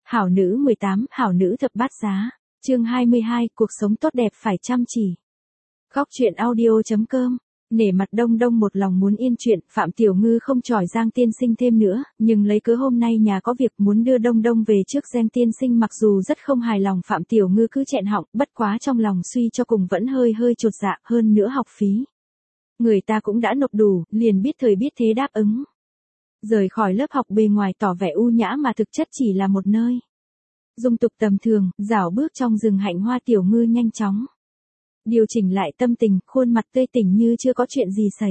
Hảo nữ 18, hảo nữ thập bát giá. Chương 22, cuộc sống tốt đẹp phải chăm chỉ. Góc truyện audio.com. Nể mặt Đông Đông một lòng muốn yên chuyện, Phạm Tiểu Ngư không chỏi Giang tiên sinh thêm nữa, nhưng lấy cớ hôm nay nhà có việc muốn đưa Đông Đông về trước Giang tiên sinh, mặc dù rất không hài lòng Phạm Tiểu Ngư cứ chẹn họng, bất quá trong lòng suy cho cùng vẫn hơi chột dạ, hơn nữa học phí. Người ta cũng đã nộp đủ, liền biết thời biết thế đáp ứng. Rời khỏi lớp học bề ngoài tỏ vẻ u nhã mà thực chất chỉ là một nơi dung tục tầm thường, dạo bước trong rừng hạnh hoa. Tiểu Ngư nhanh chóng điều chỉnh lại tâm tình, khuôn mặt tươi tỉnh như chưa có chuyện gì xảy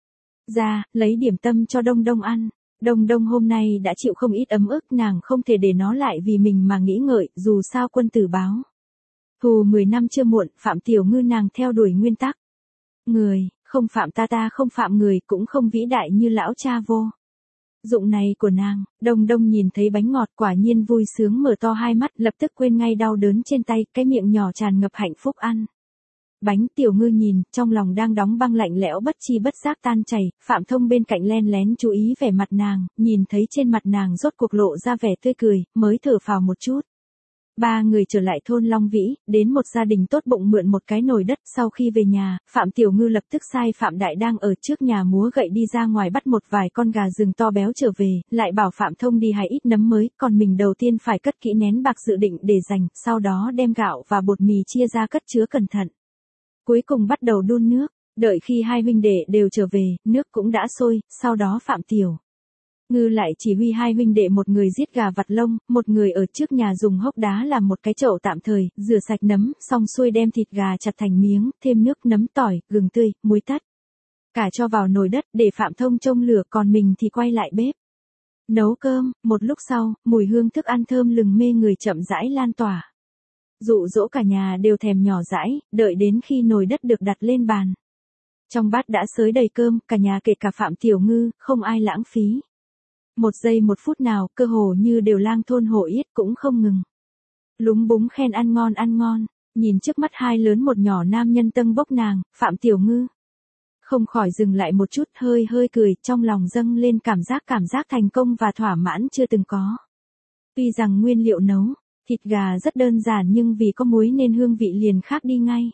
ra, lấy điểm tâm cho Đông Đông ăn. Đông Đông hôm nay đã chịu không ít ấm ức, nàng không thể để nó lại vì mình mà nghĩ ngợi, dù sao quân tử báo thù 10 năm chưa muộn. Phạm Tiểu Ngư nàng theo đuổi nguyên tắc, người không phạm ta không phạm người, cũng không vĩ đại như lão cha vô dụng này của nàng. Đông Đông nhìn thấy bánh ngọt quả nhiên vui sướng mở to hai mắt, lập tức quên ngay đau đớn trên tay, cái miệng nhỏ tràn ngập hạnh phúc ăn bánh. Tiểu Ngư nhìn, trong lòng đang đóng băng lạnh lẽo bất chi bất giác tan chảy. Phạm Thông bên cạnh len lén chú ý vẻ mặt nàng, nhìn thấy trên mặt nàng rốt cuộc lộ ra vẻ tươi cười, mới thở phào một chút. Ba người trở lại thôn Long Vĩ, đến một gia đình tốt bụng mượn một cái nồi đất. Sau khi về nhà, Phạm Tiểu Ngư lập tức sai Phạm Đại đang ở trước nhà múa gậy đi ra ngoài bắt một vài con gà rừng to béo trở về, lại bảo Phạm Thông đi hái ít nấm mới, còn mình đầu tiên phải cất kỹ nén bạc dự định để dành, sau đó đem gạo và bột mì chia ra cất chứa cẩn thận. Cuối cùng bắt đầu đun nước, đợi khi hai huynh đệ đều trở về, nước cũng đã sôi, sau đó Phạm Tiểu Ngư lại chỉ huy hai huynh đệ, một người giết gà vặt lông, một người ở trước nhà dùng hốc đá làm một cái chậu tạm thời, rửa sạch nấm, xong xuôi đem thịt gà chặt thành miếng, thêm nước, nấm, tỏi, gừng tươi, muối tắt. Cả cho vào nồi đất để Phạm Thông trông lửa, còn mình thì quay lại bếp nấu cơm. Một lúc sau, mùi hương thức ăn thơm lừng mê người chậm rãi lan tỏa, dụ dỗ cả nhà đều thèm nhỏ dãi. Đợi đến khi nồi đất được đặt lên bàn, trong bát đã xới đầy cơm, cả nhà kể cả Phạm Tiểu Ngư, không ai lãng phí một giây một phút nào, cơ hồ như đều lang thôn hổ yết cũng không ngừng lúng búng khen ăn ngon. Nhìn trước mắt hai lớn một nhỏ nam nhân tâng bốc nàng, Phạm Tiểu Ngư không khỏi dừng lại một chút, hơi cười, trong lòng dâng lên cảm giác thành công và thỏa mãn chưa từng có. Tuy rằng nguyên liệu nấu thịt gà rất đơn giản, nhưng vì có muối nên hương vị liền khác đi ngay.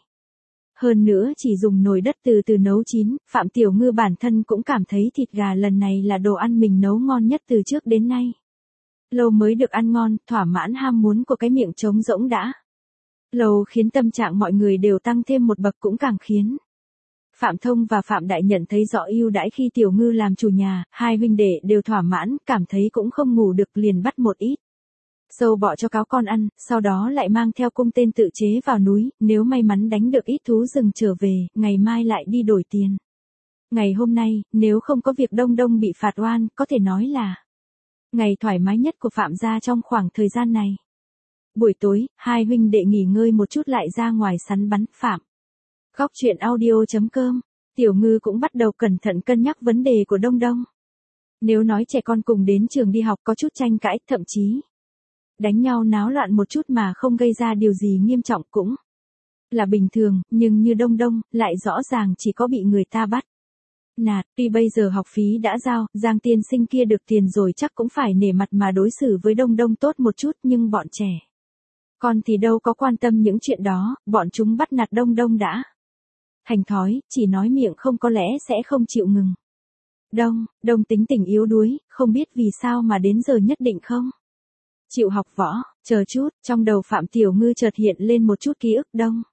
Hơn nữa chỉ dùng nồi đất từ từ nấu chín, Phạm Tiểu Ngư bản thân cũng cảm thấy thịt gà lần này là đồ ăn mình nấu ngon nhất từ trước đến nay. Lâu mới được ăn ngon, thỏa mãn ham muốn của cái miệng trống rỗng đã lâu, khiến tâm trạng mọi người đều tăng thêm một bậc, cũng càng khiến Phạm Thông và Phạm Đại nhận thấy rõ ưu đãi khi Tiểu Ngư làm chủ nhà. Hai huynh đệ đều thỏa mãn, cảm thấy cũng không ngủ được, liền bắt một ít sâu bọ cho cáo con ăn, sau đó lại mang theo cung tên tự chế vào núi, nếu may mắn đánh được ít thú rừng trở về, ngày mai lại đi đổi tiền. Ngày hôm nay, nếu không có việc Đông Đông bị phạt oan, có thể nói là ngày thoải mái nhất của Phạm gia trong khoảng thời gian này. Buổi tối, hai huynh đệ nghỉ ngơi một chút lại ra ngoài săn bắn. Phạm Góc truyện audio.com. Tiểu Ngư cũng bắt đầu cẩn thận cân nhắc vấn đề của Đông Đông. Nếu nói trẻ con cùng đến trường đi học có chút tranh cãi, thậm chí đánh nhau náo loạn một chút mà không gây ra điều gì nghiêm trọng cũng là bình thường, nhưng như Đông Đông, lại rõ ràng chỉ có bị người ta bắt nạt. Tuy bây giờ học phí đã giao, Giang tiên sinh kia được tiền rồi chắc cũng phải nể mặt mà đối xử với Đông Đông tốt một chút, nhưng bọn trẻ con thì đâu có quan tâm những chuyện đó, bọn chúng bắt nạt Đông Đông đã thành thói, chỉ nói miệng không có lẽ sẽ không chịu ngừng. Đông tính tình yếu đuối, không biết vì sao mà đến giờ nhất định không chịu học võ. Chờ chút, trong đầu Phạm Tiểu Ngư chợt hiện lên một chút ký ức.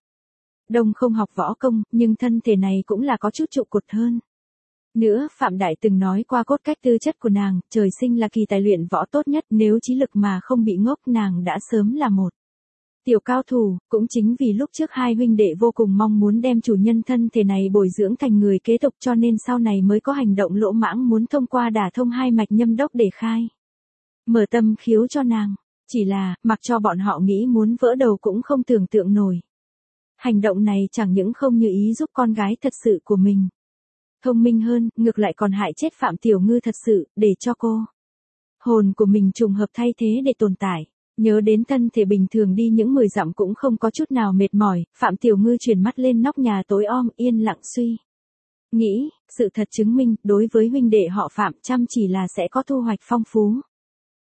Đông không học võ công, nhưng thân thể này cũng là có chút trụ cột hơn nữa. Phạm Đại từng nói qua cốt cách tư chất của nàng, trời sinh là kỳ tài luyện võ tốt nhất, nếu trí lực mà không bị ngốc, nàng đã sớm là một tiểu cao thủ. Cũng chính vì lúc trước hai huynh đệ vô cùng mong muốn đem chủ nhân thân thể này bồi dưỡng thành người kế tục, cho nên sau này mới có hành động lỗ mãng muốn thông qua đả thông hai mạch nhâm đốc để khai mở tâm khiếu cho nàng. Chỉ là, mặc cho bọn họ nghĩ muốn vỡ đầu cũng không tưởng tượng nổi. Hành động này chẳng những không như ý giúp con gái thật sự của mình thông minh hơn, ngược lại còn hại chết Phạm Tiểu Ngư thật sự, để cho cô hồn của mình trùng hợp thay thế để tồn tại. Nhớ đến thân thể bình thường đi những 10 dặm cũng không có chút nào mệt mỏi, Phạm Tiểu Ngư chuyển mắt lên nóc nhà tối om, yên lặng suy nghĩ. Sự thật chứng minh, đối với huynh đệ họ Phạm, chăm chỉ là sẽ có thu hoạch phong phú.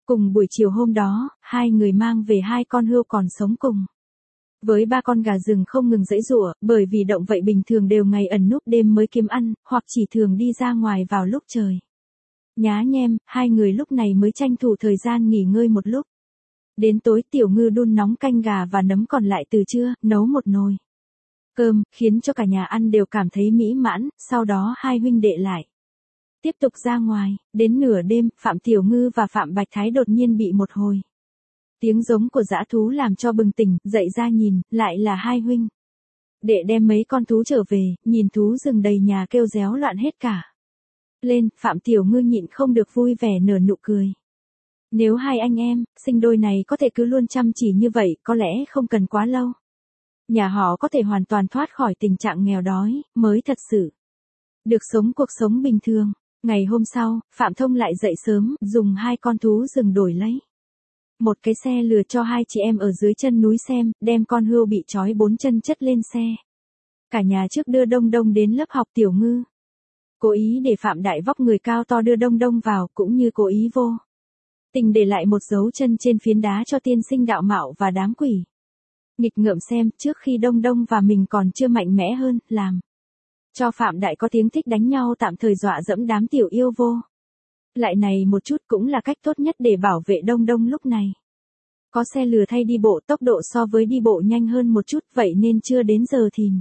Cùng buổi chiều hôm đó, hai người mang về hai con hươu còn sống cùng với ba con gà rừng không ngừng giãy giụa, bởi vì động vậy bình thường đều ngày ẩn núp đêm mới kiếm ăn, hoặc chỉ thường đi ra ngoài vào lúc trời nhá nhem, hai người lúc này mới tranh thủ thời gian nghỉ ngơi một lúc. Đến tối Tiểu Ngư đun nóng canh gà và nấm còn lại từ trưa, nấu một nồi cơm, khiến cho cả nhà ăn đều cảm thấy mỹ mãn, sau đó hai huynh đệ lại tiếp tục ra ngoài, đến nửa đêm, Phạm Tiểu Ngư và Phạm Bạch Thái đột nhiên bị một hồi tiếng giống của dã thú làm cho bừng tỉnh, dậy ra nhìn, lại là hai huynh đệ đem mấy con thú trở về, nhìn thú rừng đầy nhà kêu réo loạn hết cả lên, Phạm Tiểu Ngư nhịn không được vui vẻ nở nụ cười. Nếu hai anh em, sinh đôi này có thể cứ luôn chăm chỉ như vậy, có lẽ không cần quá lâu. Nhà họ có thể hoàn toàn thoát khỏi tình trạng nghèo đói, mới thật sự được sống cuộc sống bình thường. Ngày hôm sau, Phạm Thông lại dậy sớm, dùng hai con thú rừng đổi lấy một cái xe lừa cho hai chị em ở dưới chân núi xem, đem con hươu bị trói 4 chân chất lên xe. Cả nhà trước đưa Đông Đông đến lớp học Tiểu Ngư. Cố ý để Phạm Đại vóc người cao to đưa Đông Đông vào, cũng như cố ý vô tình để lại một dấu chân trên phiến đá cho tiên sinh đạo mạo và đám quỷ nghịch ngợm xem, trước khi Đông Đông và mình còn chưa mạnh mẽ hơn, làm cho Phạm Đại có tiếng thích đánh nhau, tạm thời dọa dẫm đám tiểu yêu vô lại này một chút, cũng là cách tốt nhất để bảo vệ Đông Đông lúc này. Có xe lừa thay đi bộ, tốc độ so với đi bộ nhanh hơn một chút, vậy nên chưa đến giờ thìn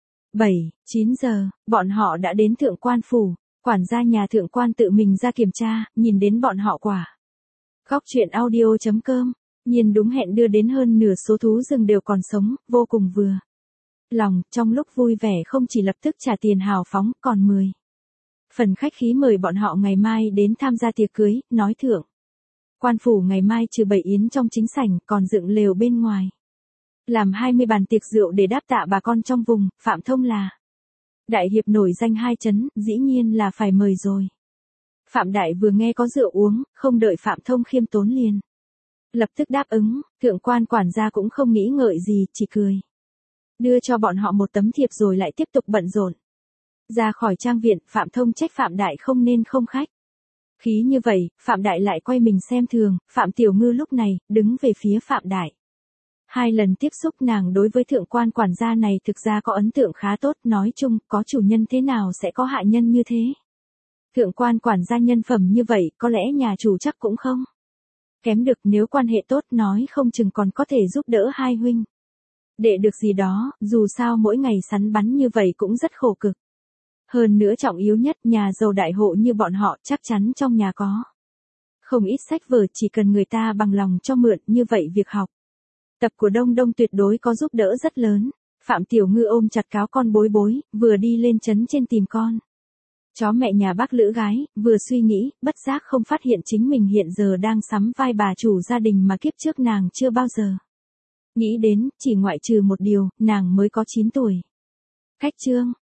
7-9 giờ, bọn họ đã đến Thượng Quan Phủ. Quản gia nhà Thượng Quan tự mình ra kiểm tra, nhìn đến bọn họ quả Góc truyện audio.com, nhìn đúng hẹn đưa đến hơn nửa số thú rừng đều còn sống, vô cùng vừa lòng, trong lúc vui vẻ không chỉ lập tức trả tiền hào phóng, còn 10 phần khách khí mời bọn họ ngày mai đến tham gia tiệc cưới, nói Thượng Quan Phủ ngày mai trừ bày yến trong chính sảnh, còn dựng lều bên ngoài. Làm 20 bàn tiệc rượu để đáp tạ bà con trong vùng, Phạm Thông là đại hiệp nổi danh hai trấn, dĩ nhiên là phải mời rồi. Phạm Đại vừa nghe có rượu uống, không đợi Phạm Thông khiêm tốn liền lập tức đáp ứng, Thượng Quan quản gia cũng không nghĩ ngợi gì, chỉ cười đưa cho bọn họ một tấm thiệp rồi lại tiếp tục bận rộn. Ra khỏi trang viện, Phạm Thông trách Phạm Đại không nên không khách khí như vậy, Phạm Đại lại quay mình xem thường, Phạm Tiểu Ngư lúc này, đứng về phía Phạm Đại. 2 lần tiếp xúc nàng đối với Thượng Quan quản gia này thực ra có ấn tượng khá tốt, nói chung, có chủ nhân thế nào sẽ có hạ nhân như thế. Thượng Quan quản gia nhân phẩm như vậy, có lẽ nhà chủ chắc cũng không kém được, nếu quan hệ tốt nói không chừng còn có thể giúp đỡ hai huynh đệ được gì đó, dù sao mỗi ngày sắn bắn như vậy cũng rất khổ cực. Hơn nữa trọng yếu nhất, nhà giàu đại hộ như bọn họ chắc chắn trong nhà có không ít sách vở, chỉ cần người ta bằng lòng cho mượn, như vậy việc học tập của Đông Đông tuyệt đối có giúp đỡ rất lớn. Phạm Tiểu Ngư ôm chặt cáo con Bối Bối, vừa đi lên trấn trên tìm con chó mẹ nhà bác lữ gái, vừa suy nghĩ, bất giác không phát hiện chính mình hiện giờ đang sắm vai bà chủ gia đình mà kiếp trước nàng chưa bao giờ nghĩ đến, chỉ ngoại trừ một điều, nàng mới có 9 tuổi. Khách trương,